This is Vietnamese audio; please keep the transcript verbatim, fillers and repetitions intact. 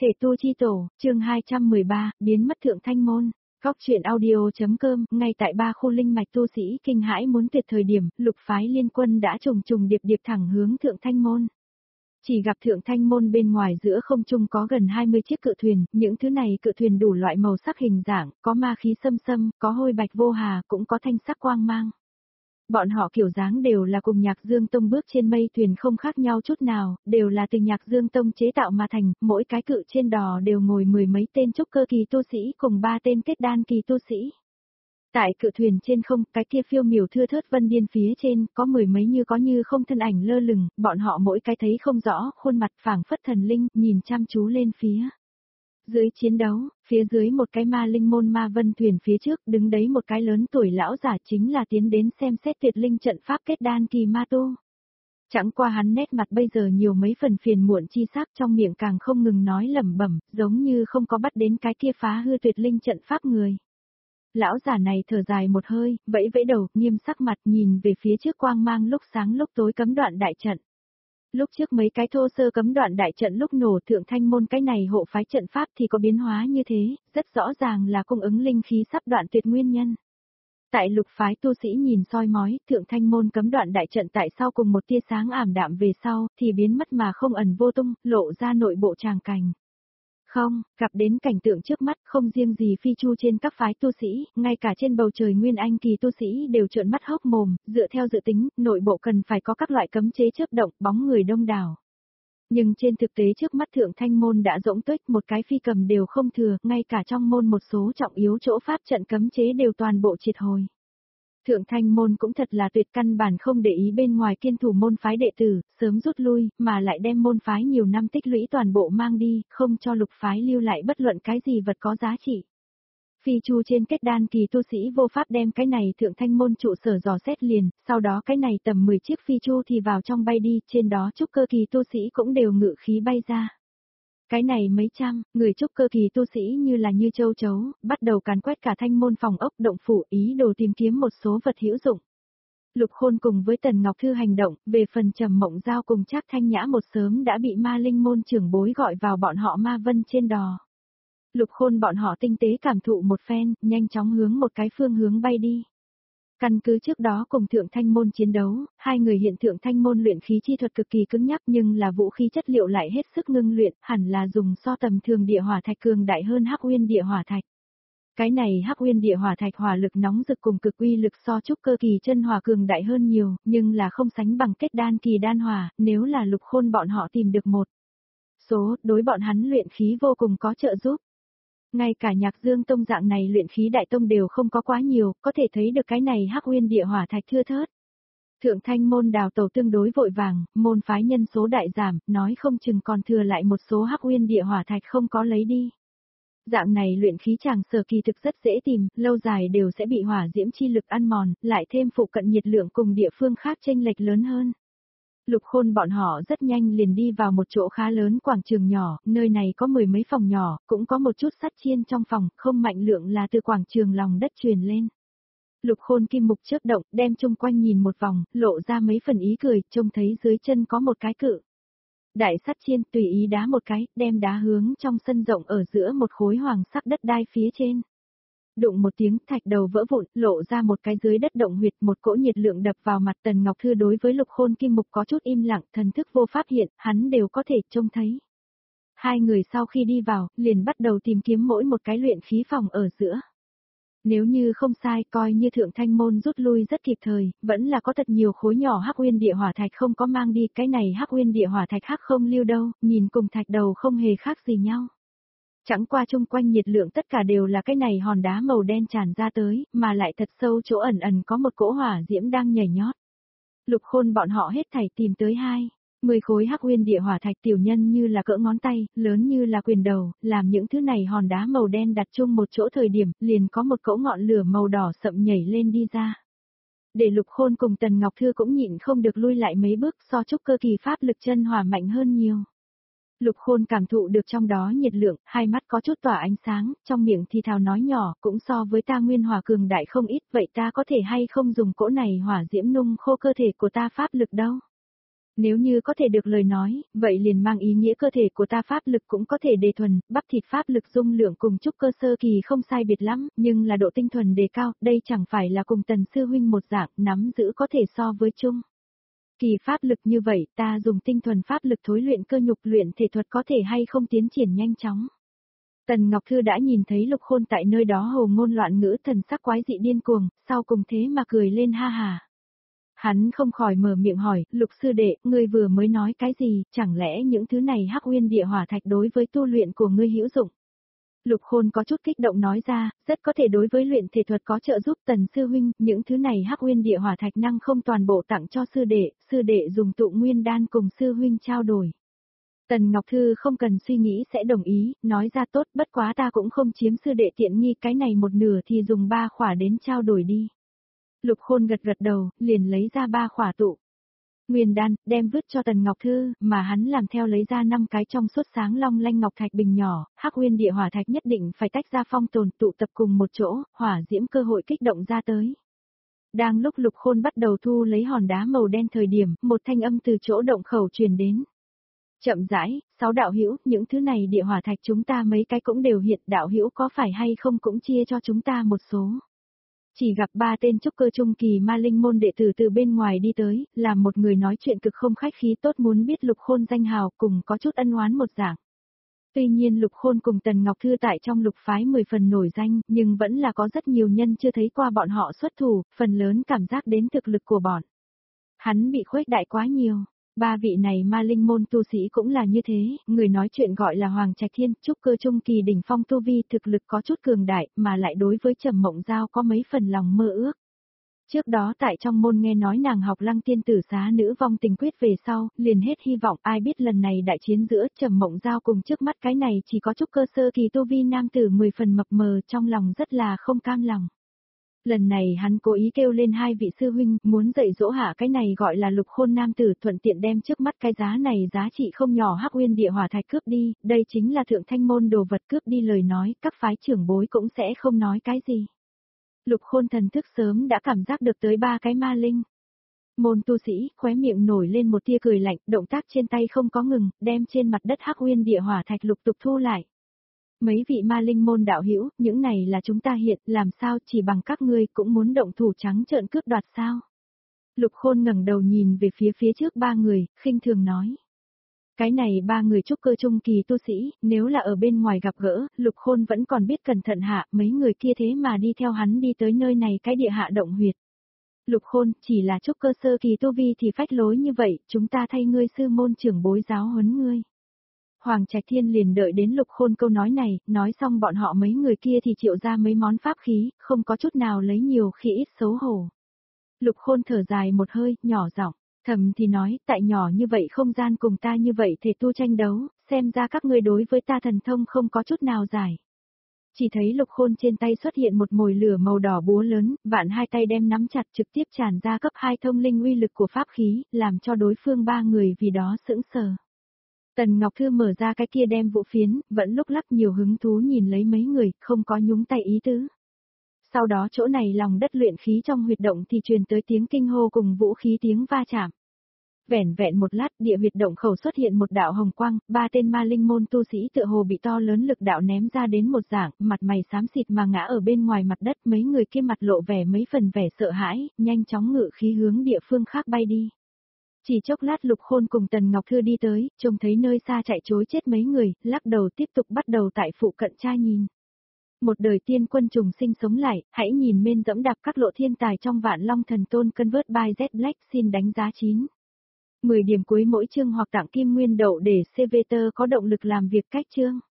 Thể tu chi tổ, chương hai trăm mười ba, biến mất Thượng Thanh Môn. Góc truyện audio.com, ngay tại ba khu linh mạch tu sĩ kinh hãi muốn tuyệt thời điểm, lục phái liên quân đã trùng trùng điệp điệp thẳng hướng Thượng Thanh Môn. Chỉ gặp Thượng Thanh Môn bên ngoài giữa không trung có gần hai mươi chiếc cự thuyền, những thứ này cự thuyền đủ loại màu sắc hình dạng, có ma khí xâm xâm, có hôi bạch vô hà, cũng có thanh sắc quang mang. Bọn họ kiểu dáng đều là cùng Nhạc Dương Tông bước trên mây thuyền không khác nhau chút nào, đều là từ Nhạc Dương Tông chế tạo mà thành, mỗi cái cự trên đò đều ngồi mười mấy tên trúc cơ kỳ tu sĩ cùng ba tên kết đan kỳ tu sĩ. Tại cự thuyền trên không, cái kia phiêu miểu thưa thớt vân điên phía trên, có mười mấy như có như không thân ảnh lơ lửng, bọn họ mỗi cái thấy không rõ, khuôn mặt phảng phất thần linh, nhìn chăm chú lên phía. Dưới chiến đấu, phía dưới một cái ma linh môn ma vân thuyền phía trước đứng đấy một cái lớn tuổi lão giả chính là tiến đến xem xét tuyệt linh trận pháp kết đan kỳ ma tu. Chẳng qua hắn nét mặt bây giờ nhiều mấy phần phiền muộn chi sắc, trong miệng càng không ngừng nói lẩm bẩm, giống như không có bắt đến cái kia phá hư tuyệt linh trận pháp người. Lão giả này thở dài một hơi, vẫy vẫy đầu, nghiêm sắc mặt nhìn về phía trước quang mang lúc sáng lúc tối cấm đoạn đại trận. Lúc trước mấy cái thô sơ cấm đoạn đại trận lúc nổ Thượng Thanh Môn cái này hộ phái trận pháp thì có biến hóa như thế, rất rõ ràng là cung ứng linh khí sắp đoạn tuyệt nguyên nhân. Tại lục phái tu sĩ nhìn soi mói, Thượng Thanh Môn cấm đoạn đại trận tại sau cùng một tia sáng ảm đạm về sau, thì biến mất mà không ẩn vô tung, lộ ra nội bộ tràng cảnh. Không, gặp đến cảnh tượng trước mắt không riêng gì phi chu trên các phái tu sĩ, ngay cả trên bầu trời nguyên anh kỳ tu sĩ đều trợn mắt hốc mồm, dựa theo dự tính, nội bộ cần phải có các loại cấm chế chớp động, bóng người đông đảo. Nhưng trên thực tế trước mắt Thượng Thanh Môn đã rỗng tuếch, một cái phi cầm đều không thừa, ngay cả trong môn một số trọng yếu chỗ pháp trận cấm chế đều toàn bộ triệt hồi. Thượng Thanh Môn cũng thật là tuyệt, căn bản không để ý bên ngoài kiên thủ môn phái đệ tử, sớm rút lui, mà lại đem môn phái nhiều năm tích lũy toàn bộ mang đi, không cho lục phái lưu lại bất luận cái gì vật có giá trị. Phi chu trên kết đan kỳ tu sĩ vô pháp đem cái này Thượng Thanh Môn trụ sở dò xét liền, sau đó cái này tầm mười chiếc phi chu thì vào trong bay đi, trên đó trúc cơ kỳ tu sĩ cũng đều ngự khí bay ra. Cái này mấy trăm, người trúc cơ kỳ tu sĩ như là như châu chấu, bắt đầu càn quét cả Thanh Môn phòng ốc động phủ, ý đồ tìm kiếm một số vật hữu dụng. Lục Khôn cùng với Tần Ngọc Thư hành động, về phần Trầm Mộng Giao cùng Trác Thanh Nhã một sớm đã bị ma linh môn trưởng bối gọi vào bọn họ ma vân trên đò. Lục Khôn bọn họ tinh tế cảm thụ một phen, nhanh chóng hướng một cái phương hướng bay đi. Căn cứ trước đó cùng Thượng Thanh Môn chiến đấu, hai người hiện Thượng Thanh Môn luyện khí chi thuật cực kỳ cứng nhắc nhưng là vũ khí chất liệu lại hết sức ngưng luyện, hẳn là dùng so tầm thường địa hỏa thạch cường đại hơn Hắc Uyên địa hỏa thạch. Cái này Hắc Uyên địa hỏa thạch hỏa lực nóng rực cùng cực uy lực so trúc cơ kỳ chân hỏa cường đại hơn nhiều, nhưng là không sánh bằng kết đan kỳ đan hỏa, nếu là Lục Khôn bọn họ tìm được một số, đối bọn hắn luyện khí vô cùng có trợ giúp. Ngay cả Nhạc Dương Tông dạng này luyện khí đại tông đều không có quá nhiều, có thể thấy được cái này Hắc Uyên địa hỏa thạch thưa thớt. Thượng Thanh Môn đào tẩu tương đối vội vàng, môn phái nhân số đại giảm, nói không chừng còn thừa lại một số Hắc Uyên địa hỏa thạch không có lấy đi. Dạng này luyện khí chàng sở kỳ thực rất dễ tìm, lâu dài đều sẽ bị hỏa diễm chi lực ăn mòn, lại thêm phụ cận nhiệt lượng cùng địa phương khác chênh lệch lớn hơn. Lục Khôn bọn họ rất nhanh liền đi vào một chỗ khá lớn quảng trường nhỏ, nơi này có mười mấy phòng nhỏ, cũng có một chút sắt chiên trong phòng, không mạnh lượng là từ quảng trường lòng đất truyền lên. Lục Khôn kim mục chớp động, đem chung quanh nhìn một vòng, lộ ra mấy phần ý cười, trông thấy dưới chân có một cái cự. Đại sắt chiên tùy ý đá một cái, đem đá hướng trong sân rộng ở giữa một khối hoàng sắc đất đai phía trên. Đụng một tiếng, thạch đầu vỡ vụn, lộ ra một cái dưới đất động huyệt, một cỗ nhiệt lượng đập vào mặt. Tần Ngọc Thư đối với Lục Khôn kim mục có chút im lặng, thần thức vô pháp hiện, hắn đều có thể trông thấy. Hai người sau khi đi vào, liền bắt đầu tìm kiếm mỗi một cái luyện khí phòng ở giữa. Nếu như không sai, coi như Thượng Thanh Môn rút lui rất kịp thời, vẫn là có thật nhiều khối nhỏ Hắc Uyên địa hỏa thạch không có mang đi, cái này Hắc Uyên địa hỏa thạch hắc không lưu đâu, nhìn cùng thạch đầu không hề khác gì nhau. Chẳng qua chung quanh nhiệt lượng tất cả đều là cái này hòn đá màu đen tràn ra tới, mà lại thật sâu chỗ ẩn ẩn có một cỗ hỏa diễm đang nhảy nhót. Lục Khôn bọn họ hết thảy tìm tới hai, mười khối Hắc Uyên địa hỏa thạch tiểu nhân như là cỡ ngón tay, lớn như là quyền đầu, làm những thứ này hòn đá màu đen đặt chung một chỗ thời điểm, liền có một cỗ ngọn lửa màu đỏ sậm nhảy lên đi ra. Để Lục Khôn cùng Tần Ngọc Thư cũng nhịn không được lui lại mấy bước, so trúc cơ kỳ pháp lực chân hỏa mạnh hơn nhiều. Lục Khôn cảm thụ được trong đó nhiệt lượng, hai mắt có chút tỏa ánh sáng, trong miệng thì thào nói nhỏ, cũng so với ta nguyên hỏa cường đại không ít, vậy ta có thể hay không dùng cỗ này hỏa diễm nung khô cơ thể của ta pháp lực đâu. Nếu như có thể được lời nói, vậy liền mang ý nghĩa cơ thể của ta pháp lực cũng có thể đề thuần, bắp thịt pháp lực dung lượng cùng trúc cơ sơ kỳ không sai biệt lắm, nhưng là độ tinh thuần đề cao, đây chẳng phải là cùng Tần sư huynh một dạng, nắm giữ có thể so với chung. Kỳ pháp lực như vậy, ta dùng tinh thuần pháp lực thối luyện cơ nhục luyện thể thuật có thể hay không tiến triển nhanh chóng. Tần Ngọc Thư đã nhìn thấy Lục Khôn tại nơi đó hồ ngôn loạn ngữ, thần sắc quái dị điên cuồng, sau cùng thế mà cười lên ha hà. Hắn không khỏi mở miệng hỏi, Lục sư đệ, ngươi vừa mới nói cái gì, chẳng lẽ những thứ này hắc nguyên địa hỏa thạch đối với tu luyện của ngươi hữu dụng? Lục Khôn có chút kích động nói ra, rất có thể đối với luyện thể thuật có trợ giúp. Tần sư huynh, những thứ này hắc nguyên địa hỏa thạch năng không toàn bộ tặng cho sư đệ, sư đệ dùng tụ nguyên đan cùng sư huynh trao đổi. Tần Ngọc Thư không cần suy nghĩ sẽ đồng ý, nói ra tốt, bất quá ta cũng không chiếm sư đệ tiện nghi, cái này một nửa thì dùng ba khỏa đến trao đổi đi. Lục Khôn gật gật đầu, liền lấy ra ba khỏa tụ nguyên đan, đem vứt cho Tần Ngọc Thư, mà hắn làm theo lấy ra năm cái trong suốt sáng long lanh ngọc thạch bình nhỏ, hắc nguyên địa hỏa thạch nhất định phải tách ra phong tồn tụ tập cùng một chỗ, hỏa diễm cơ hội kích động ra tới. Đang lúc Lục Khôn bắt đầu thu lấy hòn đá màu đen thời điểm, một thanh âm từ chỗ động khẩu truyền đến. Chậm rãi, sáu đạo hữu, những thứ này địa hỏa thạch chúng ta mấy cái cũng đều hiện, đạo hữu có phải hay không cũng chia cho chúng ta một số. Chỉ gặp ba tên trúc cơ trung kỳ ma linh môn đệ tử từ bên ngoài đi tới, làm một người nói chuyện cực không khách khí, tốt muốn biết Lục Khôn danh hào, cùng có chút ân oán một dạng. Tuy nhiên Lục Khôn cùng Tần Ngọc Thư tại trong lục phái mười phần nổi danh, nhưng vẫn là có rất nhiều nhân chưa thấy qua bọn họ xuất thủ, phần lớn cảm giác đến thực lực của bọn. Hắn bị khuếch đại quá nhiều. Ba vị này ma linh môn tu sĩ cũng là như thế, người nói chuyện gọi là Hoàng Trạch Thiên, trúc cơ trung kỳ đỉnh phong tu vi, thực lực có chút cường đại, mà lại đối với Trầm Mộng Giao có mấy phần lòng mơ ước. Trước đó tại trong môn nghe nói nàng học Lăng Tiên Tử Xá Nữ Vong Tình Quyết về sau, liền hết hy vọng, ai biết lần này đại chiến giữa Trầm Mộng Giao cùng trước mắt cái này chỉ có trúc cơ sơ kỳ tu vi nam tử mười phần mập mờ, trong lòng rất là không cam lòng. Lần này hắn cố ý kêu lên hai vị sư huynh, muốn dạy dỗ hạ cái này gọi là Lục Khôn nam tử, thuận tiện đem trước mắt cái giá này giá trị không nhỏ hắc nguyên địa hỏa thạch cướp đi, đây chính là thượng thanh môn đồ vật, cướp đi lời nói, các phái trưởng bối cũng sẽ không nói cái gì. Lục Khôn thần thức sớm đã cảm giác được tới ba cái ma linh. Môn tu sĩ, khóe miệng nổi lên một tia cười lạnh, động tác trên tay không có ngừng, đem trên mặt đất hắc nguyên địa hỏa thạch lục tục thu lại. Mấy vị ma linh môn đạo hữu, những này là chúng ta hiện, làm sao chỉ bằng các ngươi cũng muốn động thủ trắng trợn cướp đoạt sao? Lục Khôn ngẩng đầu nhìn về phía phía trước ba người, khinh thường nói. Cái này ba người trúc cơ trung kỳ tu sĩ, nếu là ở bên ngoài gặp gỡ, Lục Khôn vẫn còn biết cẩn thận hạ, mấy người kia thế mà đi theo hắn đi tới nơi này cái địa hạ động huyệt. Lục Khôn, chỉ là trúc cơ sơ kỳ tu vi thì phách lối như vậy, chúng ta thay ngươi sư môn trưởng bối giáo huấn ngươi. Hoàng Trạch Thiên liền đợi đến Lục Khôn câu nói này, nói xong bọn họ mấy người kia thì triệu ra mấy món pháp khí, không có chút nào lấy nhiều khi ít xấu hổ. Lục Khôn thở dài một hơi, nhỏ giọng, thầm thì nói, tại nhỏ như vậy không gian cùng ta như vậy thể tu tranh đấu, xem ra các ngươi đối với ta thần thông không có chút nào giải. Chỉ thấy Lục Khôn trên tay xuất hiện một mồi lửa màu đỏ búa lớn, vạn hai tay đem nắm chặt trực tiếp tràn ra cấp hai thông linh uy lực của pháp khí, làm cho đối phương ba người vì đó sững sờ. Tần Ngọc Thư mở ra cái kia đem vũ phiến, vẫn lúc lắc nhiều hứng thú nhìn lấy mấy người, không có nhúng tay ý tứ. Sau đó chỗ này lòng đất luyện khí trong huyệt động thì truyền tới tiếng kinh hô cùng vũ khí tiếng va chạm. Vẻn vẹn một lát, địa huyệt động khẩu xuất hiện một đạo hồng quang, ba tên ma linh môn tu sĩ tựa hồ bị to lớn lực đạo ném ra đến một dạng, mặt mày xám xịt mà ngã ở bên ngoài mặt đất, mấy người kia mặt lộ vẻ mấy phần vẻ sợ hãi, nhanh chóng ngự khí hướng địa phương khác bay đi. Chỉ chốc lát Lục Khôn cùng Tần Ngọc Thư đi tới, trông thấy nơi xa chạy trối chết mấy người, lắc đầu tiếp tục bắt đầu tại phụ cận tra nhìn. Một đời tiên quân trùng sinh sống lại, hãy nhìn men dẫm đạp các lộ thiên tài trong Vạn Long Thần Tôn Convert by Z Black xin đánh giá chín. mười điểm cuối mỗi chương hoặc tặng kim nguyên đậu để xê vê tê có động lực làm việc cách chương.